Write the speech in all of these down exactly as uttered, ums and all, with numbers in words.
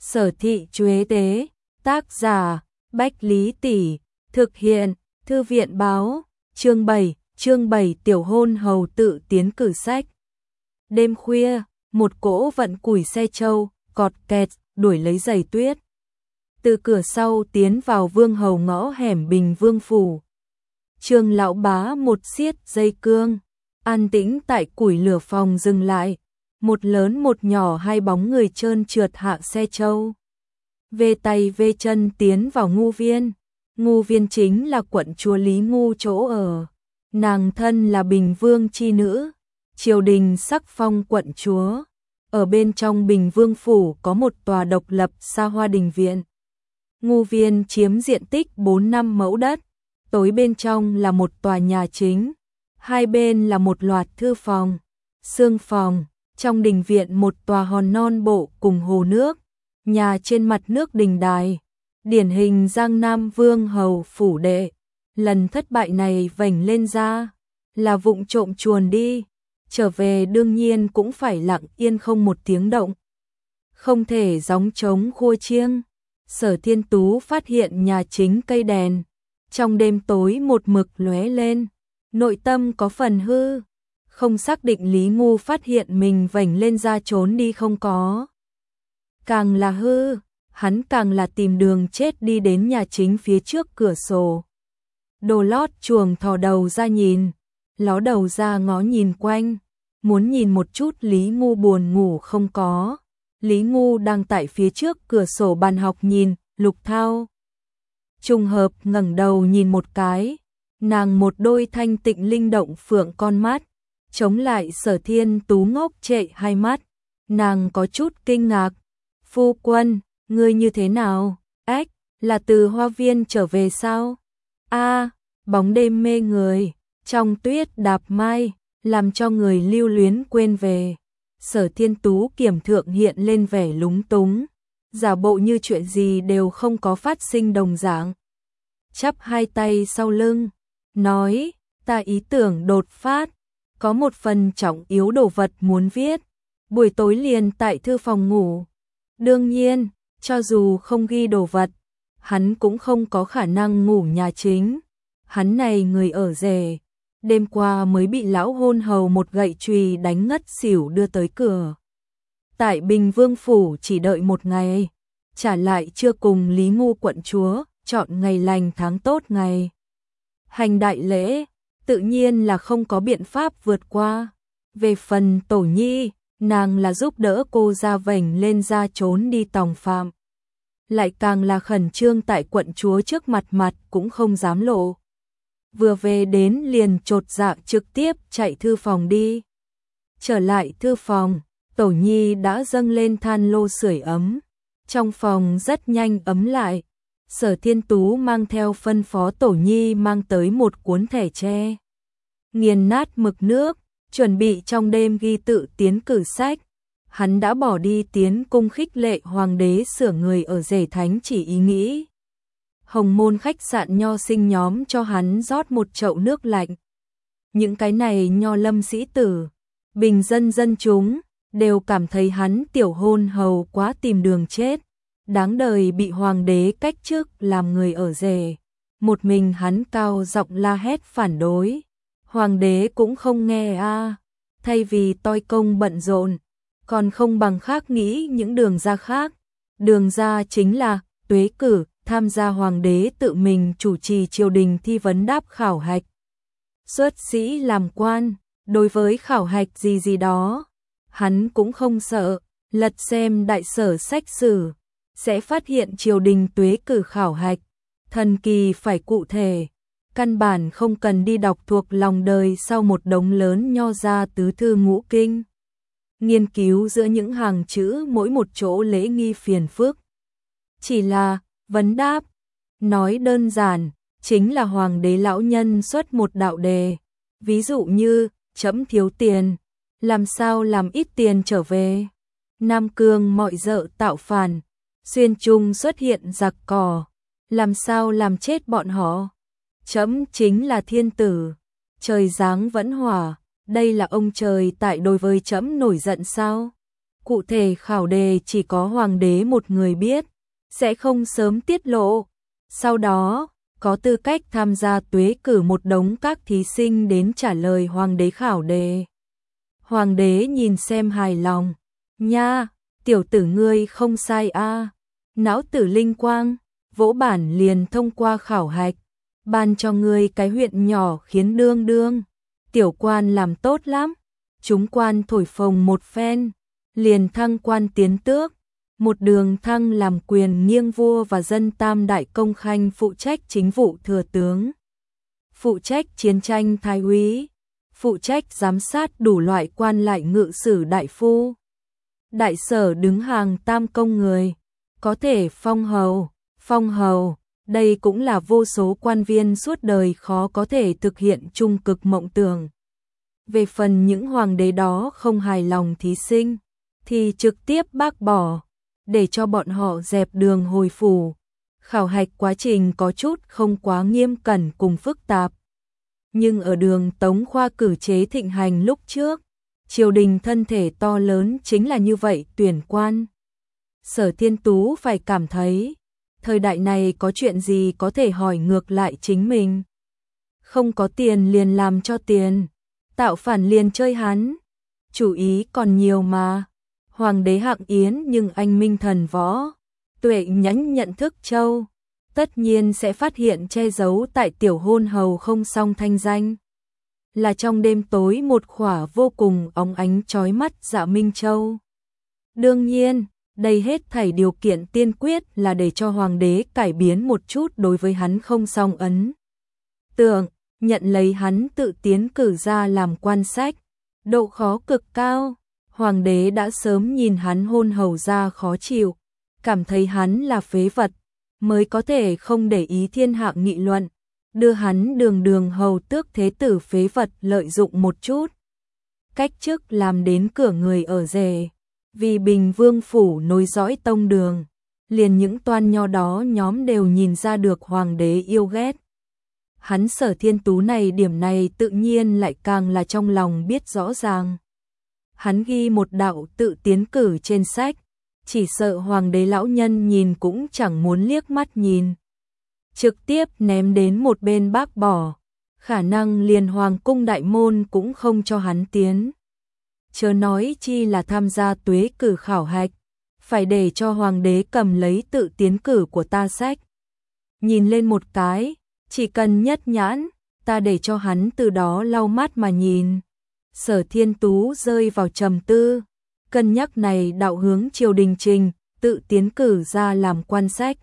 Sở thị Chuế tế, tác giả, Bách Lý Tỷ, thực hiện, Thư viện báo, chương bảy, chương bảy tiểu hôn hầu tự tiến cử sách. Đêm khuya, một cỗ vận củi xe trâu, cọt kẹt, đuổi lấy giày tuyết. Từ cửa sau tiến vào vương hầu ngõ hẻm Bình Vương Phủ. Trương lão bá một xiết dây cương, an tĩnh tại củi lửa phòng dừng lại. Một lớn một nhỏ hai bóng người trơn trượt hạ xe trâu. Về tay về chân tiến vào ngu viên. Ngu viên chính là quận chúa Lý Ngu chỗ ở. Nàng thân là Bình Vương chi nữ. Triều đình sắc phong quận chúa. Ở bên trong Bình Vương Phủ có một tòa độc lập xa hoa đình viện. Ngu viên chiếm diện tích bốn năm mẫu đất. Tối bên trong là một tòa nhà chính. Hai bên là một loạt thư phòng, xương phòng. Trong đình viện một tòa hòn non bộ cùng hồ nước. Nhà trên mặt nước đình đài. Điển hình Giang Nam Vương hầu phủ đệ. Lần thất bại này vành lên ra. Là vụng trộm chuồn đi. Trở về đương nhiên cũng phải lặng yên không một tiếng động. Không thể gióng trống khua chiêng. Sở Thiên Tú phát hiện nhà chính cây đèn. Trong đêm tối một mực lóe lên. Nội tâm có phần hư. Không xác định Lý Ngu phát hiện mình vành lên ra trốn đi không có. Càng là hư, hắn càng là tìm đường chết đi đến nhà chính phía trước cửa sổ. Đồ lót chuồng thò đầu ra nhìn, ló đầu ra ngó nhìn quanh, muốn nhìn một chút Lý Ngu buồn ngủ không có. Lý Ngu đang tại phía trước cửa sổ bàn học nhìn, Lục Thao. Trùng hợp ngẩng đầu nhìn một cái, nàng một đôi thanh tịnh linh động phượng con mắt. Chống lại Sở Thiên Tú ngốc trệ hai mắt, nàng có chút kinh ngạc. Phu quân, ngươi như thế nào? Ách, là từ hoa viên trở về sao? A, bóng đêm mê người, trong tuyết đạp mai, làm cho người lưu luyến quên về. Sở Thiên Tú kiềm thượng hiện lên vẻ lúng túng, giả bộ như chuyện gì đều không có phát sinh đồng dạng. Chắp hai tay sau lưng, nói, ta ý tưởng đột phát. Có một phần trọng yếu đồ vật muốn viết, buổi tối liền tại thư phòng ngủ. Đương nhiên, cho dù không ghi đồ vật, hắn cũng không có khả năng ngủ nhà chính. Hắn này người ở rể, đêm qua mới bị lão hôn hầu một gậy chùy đánh ngất xỉu đưa tới cửa. Tại Bình Vương Phủ chỉ đợi một ngày, trả lại chưa cùng Lý Ngu quận chúa, chọn ngày lành tháng tốt ngày. Hành đại lễ. Tự nhiên là không có biện pháp vượt qua. Về phần Tổ Nhi, nàng là giúp đỡ cô ra vành lên ra trốn đi tòng phạm. Lại càng là khẩn trương tại quận chúa trước mặt mặt cũng không dám lộ. Vừa về đến liền chột dạ trực tiếp chạy thư phòng đi. Trở lại thư phòng, Tổ Nhi đã dâng lên than lô sưởi ấm. Trong phòng rất nhanh ấm lại. Sở Thiên Tú mang theo phân phó Tổ Nhi mang tới một cuốn thẻ tre. Nghiền nát mực nước, chuẩn bị trong đêm ghi tự tiến cử sách. Hắn đã bỏ đi tiến cung khích lệ hoàng đế sửa người ở rể thánh chỉ ý nghĩ. Hồng Môn khách sạn nho sinh nhóm cho hắn rót một chậu nước lạnh. Những cái này nho lâm sĩ tử, bình dân dân chúng, đều cảm thấy hắn tiểu hôn hầu quá tìm đường chết. Đáng đời bị hoàng đế cách chức làm người ở rể. Một mình hắn cao giọng la hét phản đối. Hoàng đế cũng không nghe a, à. Thay vì toi công bận rộn, còn không bằng khác nghĩ những đường ra khác. Đường ra chính là tuế cử, tham gia hoàng đế tự mình chủ trì triều đình thi vấn đáp khảo hạch. Xuất sĩ làm quan, đối với khảo hạch gì gì đó, hắn cũng không sợ, lật xem đại sở sách sử. Sẽ phát hiện triều đình tuế cử khảo hạch, thần kỳ phải cụ thể, căn bản không cần đi đọc thuộc lòng đời sau một đống lớn nho ra tứ thư ngũ kinh. Nghiên cứu giữa những hàng chữ mỗi một chỗ lễ nghi phiền phức. Chỉ là, vấn đáp, nói đơn giản, chính là hoàng đế lão nhân xuất một đạo đề. Ví dụ như, trẫm thiếu tiền, làm sao làm ít tiền trở về. Nam Cương mọi dợ tạo phản. Xuyên Trung xuất hiện giặc cỏ, làm sao làm chết bọn họ. Trẫm chính là thiên tử, trời giáng vẫn hỏa, đây là ông trời tại đối với trẫm nổi giận sao? Cụ thể khảo đề chỉ có hoàng đế một người biết, sẽ không sớm tiết lộ. Sau đó, có tư cách tham gia tuế cử một đống các thí sinh đến trả lời hoàng đế khảo đề. Hoàng đế nhìn xem hài lòng. Nha, tiểu tử ngươi không sai a. Não tử linh quang, vỗ bản liền thông qua khảo hạch. Ban cho ngươi cái huyện nhỏ khiến đương đương. Tiểu quan làm tốt lắm. Chúng quan thổi phồng một phen, liền thăng quan tiến tước. Một đường thăng làm quyền nghiêng vua và dân tam đại công khanh, phụ trách chính vụ thừa tướng, phụ trách chiến tranh thái úy, phụ trách giám sát đủ loại quan lại ngự sử đại phu. Đại sở đứng hàng tam công người, có thể phong hầu, phong hầu, đây cũng là vô số quan viên suốt đời khó có thể thực hiện trung cực mộng tưởng. Về phần những hoàng đế đó không hài lòng thí sinh, thì trực tiếp bác bỏ, để cho bọn họ dẹp đường hồi phủ. Khảo hạch quá trình có chút không quá nghiêm cẩn cùng phức tạp. Nhưng ở đường Tống khoa cử chế thịnh hành lúc trước, triều đình thân thể to lớn chính là như vậy tuyển quan. Sở Thiên Tú phải cảm thấy, thời đại này có chuyện gì có thể hỏi ngược lại chính mình. Không có tiền liền làm cho tiền, tạo phản liền chơi hắn. Chủ ý còn nhiều mà. Hoàng đế hạng yến nhưng anh minh thần võ, tuệ nhãn nhận thức châu, tất nhiên sẽ phát hiện che giấu tại tiểu hôn hầu không song thanh danh. Là trong đêm tối một khỏa vô cùng óng ánh chói mắt Dạ Minh Châu. Đương nhiên, đây hết thảy điều kiện tiên quyết là để cho hoàng đế cải biến một chút đối với hắn không song ấn tượng, nhận lấy hắn tự tiến cử ra làm quan sách, độ khó cực cao. Hoàng đế đã sớm nhìn hắn hôn hầu ra khó chịu, cảm thấy hắn là phế vật, mới có thể không để ý thiên hạ nghị luận, đưa hắn đường đường hầu tước thế tử phế vật lợi dụng một chút. Cách chức làm đến cửa người ở rể, vì Bình Vương phủ nối dõi tông đường, liền những toan nho đó nhóm đều nhìn ra được hoàng đế yêu ghét. Hắn Sở Thiên Tú này điểm này tự nhiên lại càng là trong lòng biết rõ ràng. Hắn ghi một đạo tự tiến cử trên sách, chỉ sợ hoàng đế lão nhân nhìn cũng chẳng muốn liếc mắt nhìn. Trực tiếp ném đến một bên bác bỏ, khả năng liền hoàng cung đại môn cũng không cho hắn tiến. Chớ nói chi là tham gia tuế cử khảo hạch, phải để cho hoàng đế cầm lấy tự tiến cử của ta sách. Nhìn lên một cái, chỉ cần nhất nhãn, ta để cho hắn từ đó lau mắt mà nhìn. Sở Thiên Tú rơi vào trầm tư, cân nhắc này đạo hướng triều đình trình, tự tiến cử ra làm quan sách.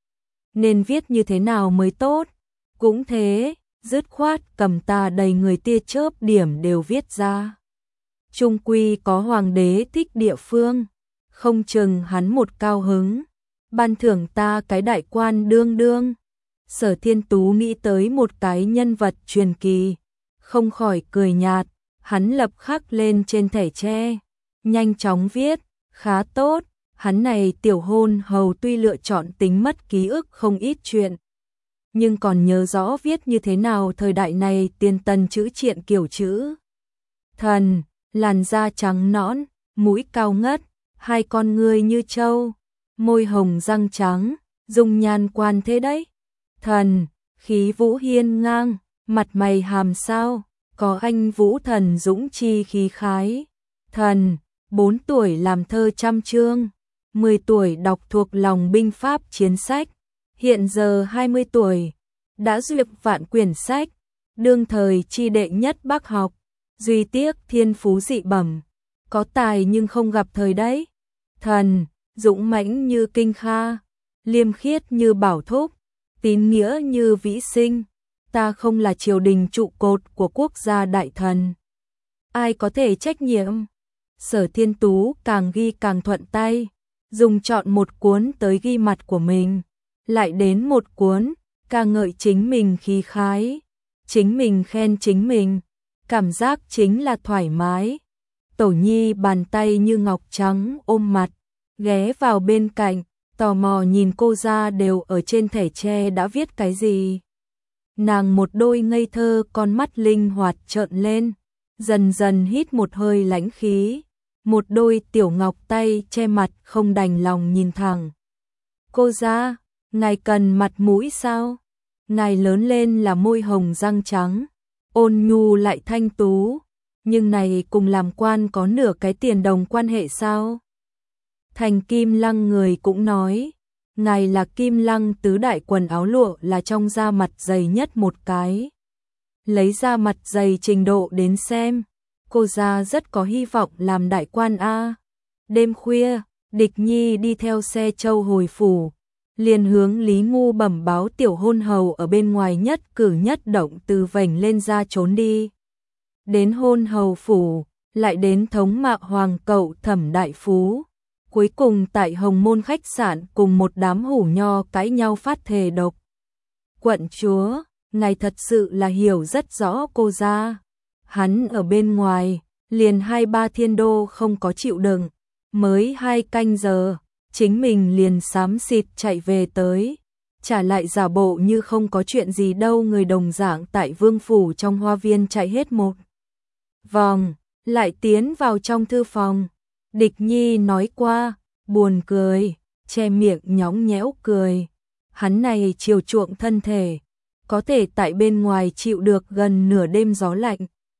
Nên viết như thế nào mới tốt? Cũng thế, dứt khoát cầm ta đầy người tia chớp điểm đều viết ra. Trung quy có hoàng đế thích địa phương, không chừng hắn một cao hứng, ban thưởng ta cái đại quan đương đương. Sở Thiên Tú nghĩ tới một cái nhân vật truyền kỳ, không khỏi cười nhạt. Hắn lập khắc lên trên thẻ tre, nhanh chóng viết, khá tốt, hắn này tiểu hôn hầu tuy lựa chọn tính mất ký ức không ít chuyện, nhưng còn nhớ rõ viết như thế nào thời đại này tiên tân chữ triện kiểu chữ. Thần, làn da trắng nõn, mũi cao ngất, hai con ngươi như trâu, môi hồng răng trắng, dung nhan quan thế đấy. Thần, khí vũ hiên ngang, mặt mày hàm sao. Có anh vũ thần dũng chi khí khái. Thần, bốn tuổi làm thơ trăm chương, mười tuổi đọc thuộc lòng binh pháp chiến sách, hiện giờ hai mươi tuổi, đã duyệt vạn quyển sách, đương thời chi đệ nhất Bắc học, duy tiếc thiên phú dị bẩm, có tài nhưng không gặp thời đấy. Thần, dũng mãnh như Kinh Kha, liêm khiết như Bảo Thúc, tín nghĩa như Vĩ Sinh. Ta không là triều đình trụ cột của quốc gia đại thần, ai có thể trách nhiệm? Sở Thiên Tú càng ghi càng thuận tay, dùng chọn một cuốn tới ghi mặt của mình, lại đến một cuốn, ca ngợi chính mình khí khái, chính mình khen chính mình, cảm giác chính là thoải mái. Tổ Nhi bàn tay như ngọc trắng ôm mặt, ghé vào bên cạnh, tò mò nhìn cô ra đều ở trên thẻ tre đã viết cái gì. Nàng một đôi ngây thơ con mắt linh hoạt trợn lên, dần dần hít một hơi lãnh khí, một đôi tiểu ngọc tay che mặt không đành lòng nhìn thẳng. Cô ra, ngài cần mặt mũi sao? Ngài lớn lên là môi hồng răng trắng, ôn nhu lại thanh tú, nhưng này cùng làm quan có nửa cái tiền đồng quan hệ sao? Thành Kim Lăng người cũng nói, ngài là Kim Lăng tứ đại quần áo lụa là trong da mặt dày nhất một cái. Lấy da mặt dày trình độ đến xem, cô ra rất có hy vọng làm đại quan a. Đêm khuya, Địch Nhi đi theo xe châu hồi phủ, liền hướng Lý Ngu bẩm báo tiểu hôn hầu ở bên ngoài nhất cử nhất động từ vành lên ra trốn đi. Đến hôn hầu phủ, lại đến thống mạo hoàng cậu Thẩm đại phú, cuối cùng tại Hồng Môn khách sạn cùng một đám hủ nho cãi nhau phát thề độc. Quận chúa, ngài thật sự là hiểu rất rõ cô ra. Hắn ở bên ngoài, liền hai ba thiên đô không có chịu đựng, mới hai canh giờ, chính mình liền xám xịt chạy về tới, trả lại giả bộ như không có chuyện gì đâu, người đồng dạng tại vương phủ trong hoa viên chạy hết một vòng, lại tiến vào trong thư phòng. Địch Nhi nói qua, buồn cười, che miệng nhõng nhẽo cười. Hắn này chiều chuộng thân thể, có thể tại bên ngoài chịu được gần nửa đêm gió lạnh.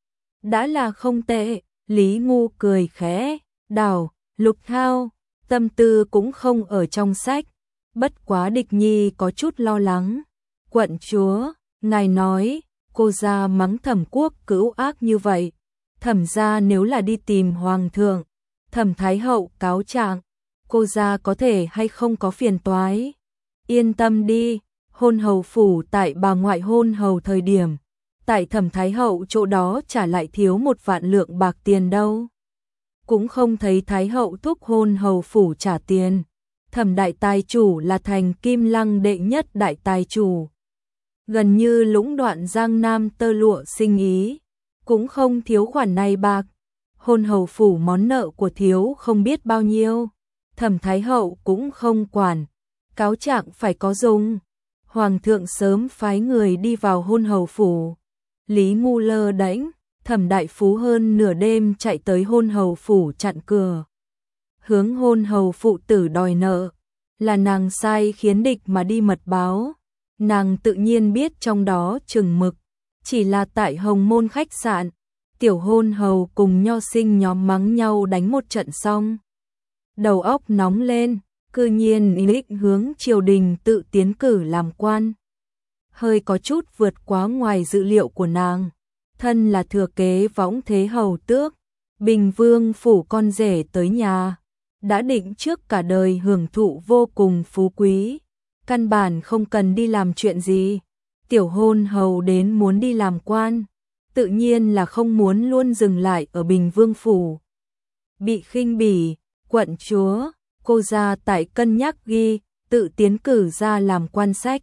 Đã là không tệ, Lý Ngu cười khẽ, đảo, Lục Thao, tâm tư cũng không ở trong sách. Bất quá Địch Nhi có chút lo lắng. Quận chúa, ngài nói, cô ra mắng Thẩm quốc cữu ác như vậy. Thẩm gia nếu là đi tìm hoàng thượng, Thẩm thái hậu cáo trạng, cô ra có thể hay không có phiền toái. Yên tâm đi, hôn hầu phủ tại bà ngoại hôn hầu thời điểm, tại Thẩm thái hậu chỗ đó trả lại thiếu một vạn lượng bạc tiền đâu. Cũng không thấy thái hậu thúc hôn hầu phủ trả tiền. Thẩm đại tài chủ là Thành Kim Lăng đệ nhất đại tài chủ, gần như lũng đoạn Giang Nam tơ lụa sinh ý, cũng không thiếu khoản này bạc. Hôn hầu phủ món nợ của thiếu không biết bao nhiêu, Thẩm thái hậu cũng không quản, cáo trạng phải có dùng. Hoàng thượng sớm phái người đi vào hôn hầu phủ. Lý Ngu lơ đễnh, Thẩm đại phú hơn nửa đêm chạy tới hôn hầu phủ chặn cửa, hướng hôn hầu phụ tử đòi nợ, là nàng sai khiến địch mà đi mật báo. Nàng tự nhiên biết trong đó chừng mực, chỉ là tại Hồng Môn khách sạn, tiểu hôn hầu cùng nho sinh nhóm mắng nhau đánh một trận xong. Đầu óc nóng lên, cư nhiên ý định hướng triều đình tự tiến cử làm quan. Hơi có chút vượt quá ngoài dự liệu của nàng. Thân là thừa kế võng thế hầu tước, Bình Vương phủ con rể tới nhà, đã định trước cả đời hưởng thụ vô cùng phú quý, căn bản không cần đi làm chuyện gì. Tiểu hôn hầu đến muốn đi làm quan, tự nhiên là không muốn luôn dừng lại ở Bình Vương phủ. Bị khinh bỉ, quận chúa, cô ra tại cân nhắc ghi, tự tiến cử ra làm quan sách.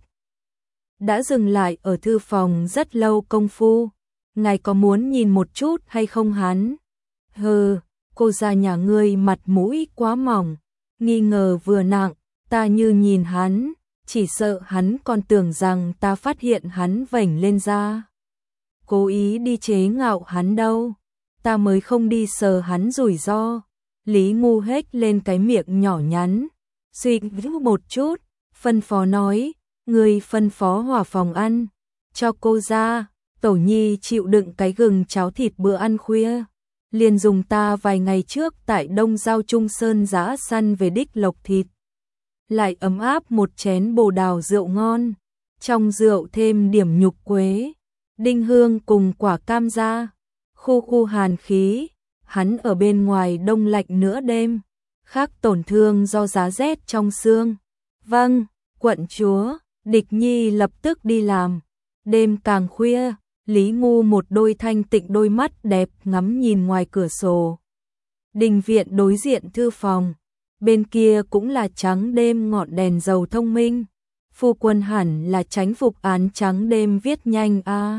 Đã dừng lại ở thư phòng rất lâu công phu, ngài có muốn nhìn một chút hay không hắn? Hừ, cô ra nhà ngươi mặt mũi quá mỏng, nghi ngờ vừa nặng, ta như nhìn hắn, chỉ sợ hắn còn tưởng rằng ta phát hiện hắn vểnh lên da. Cố ý đi chế ngạo hắn đâu, ta mới không đi sờ hắn rủi ro. Lý Ngu hết lên cái miệng nhỏ nhắn, suy nghĩ một chút, phân phó nói, người phân phó hỏa phòng ăn, cho cô ra, Tổ Nhi chịu đựng cái gừng cháo thịt bữa ăn khuya, liền dùng ta vài ngày trước tại Đông Giao Trung Sơn giã săn về đích lộc thịt. Lại ấm áp một chén bồ đào rượu ngon, trong rượu thêm điểm nhục quế, đinh hương cùng quả cam ra, khu khu hàn khí, hắn ở bên ngoài đông lạnh nửa đêm, khác tổn thương do giá rét trong xương. Vâng, quận chúa, Địch Nhi lập tức đi làm. Đêm càng khuya, Lý Ngu một đôi thanh tịnh đôi mắt đẹp ngắm nhìn ngoài cửa sổ. Đình viện đối diện thư phòng, bên kia cũng là trắng đêm ngọn đèn dầu thông minh. Phu quân hẳn là tránh phục án trắng đêm viết nhanh a. À.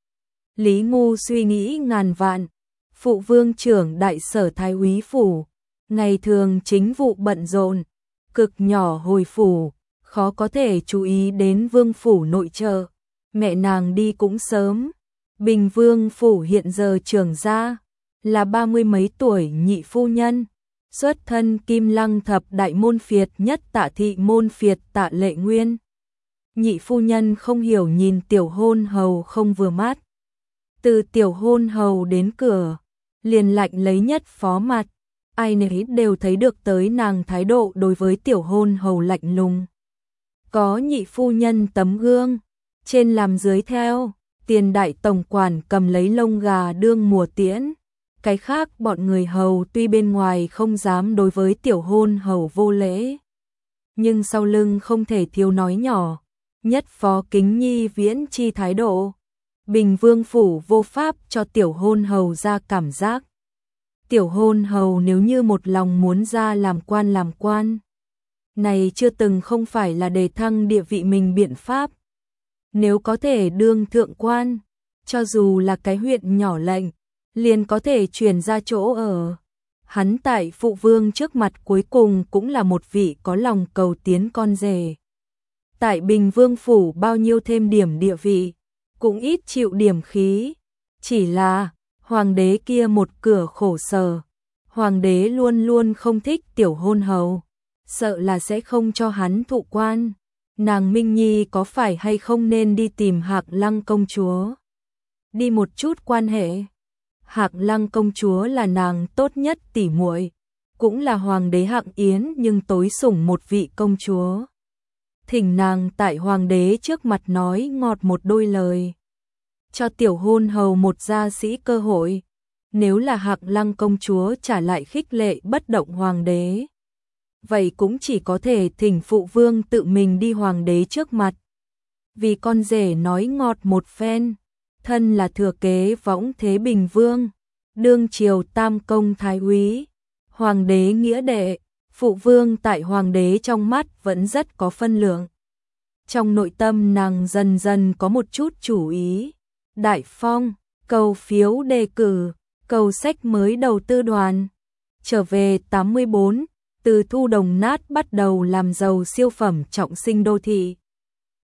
Lý Ngu suy nghĩ ngàn vạn, phụ vương trưởng đại sở thái úy phủ, ngày thường chính vụ bận rộn, cực nhỏ hồi phủ, khó có thể chú ý đến vương phủ nội trợ. Mẹ nàng đi cũng sớm, Bình Vương phủ hiện giờ trưởng gia, là ba mươi mấy tuổi nhị phu nhân, xuất thân Kim Lăng thập đại môn phiệt nhất Tạ thị môn phiệt Tạ Lệ Nguyên. Nhị phu nhân không hiểu nhìn tiểu hôn hầu không vừa mắt. Từ tiểu hôn hầu đến cửa, liền lạnh lấy nhất phó mặt, ai nấy đều thấy được tới nàng thái độ đối với tiểu hôn hầu lạnh lùng. Có nhị phu nhân tấm gương, trên làm dưới theo, tiền đại tổng quản cầm lấy lông gà đương mùa tiễn. Cái khác bọn người hầu tuy bên ngoài không dám đối với tiểu hôn hầu vô lễ, nhưng sau lưng không thể thiếu nói nhỏ, nhất phó Kính Nhi viễn chi thái độ. Bình Vương phủ vô pháp cho tiểu hôn hầu ra cảm giác. Tiểu hôn hầu nếu như một lòng muốn ra làm quan làm quan, này chưa từng không phải là đề thăng địa vị mình biện pháp. Nếu có thể đương thượng quan, cho dù là cái huyện nhỏ lệnh, liền có thể chuyển ra chỗ ở. Hắn tại phụ vương trước mặt cuối cùng cũng là một vị có lòng cầu tiến con rể. Tại Bình Vương phủ bao nhiêu thêm điểm địa vị, cũng ít chịu điểm khí. Chỉ là, hoàng đế kia một cửa khổ sở. Hoàng đế luôn luôn không thích tiểu hôn hầu, sợ là sẽ không cho hắn thụ quan. Nàng Minh Nhi có phải hay không nên đi tìm Hạc Lăng công chúa? Đi một chút quan hệ. Hạc Lăng công chúa là nàng tốt nhất tỉ muội, cũng là hoàng đế hạng yến nhưng tối sủng một vị công chúa. Thỉnh nàng tại hoàng đế trước mặt nói ngọt một đôi lời, cho tiểu hôn hầu một gia sĩ cơ hội. Nếu là Hạc Lăng công chúa trả lại khích lệ bất động hoàng đế, vậy cũng chỉ có thể thỉnh phụ vương tự mình đi hoàng đế trước mặt, vì con rể nói ngọt một phen. Thân là thừa kế võng thế Bình Vương, đương triều tam công thái úy, hoàng đế nghĩa đệ, phụ vương tại hoàng đế trong mắt vẫn rất có phân lượng. Trong nội tâm nàng dần dần có một chút chủ ý. Đại phong, cầu phiếu đề cử, cầu sách mới đầu tư đoàn. Trở về tám mươi bốn, từ thu đồng nát bắt đầu làm giàu siêu phẩm trọng sinh đô thị.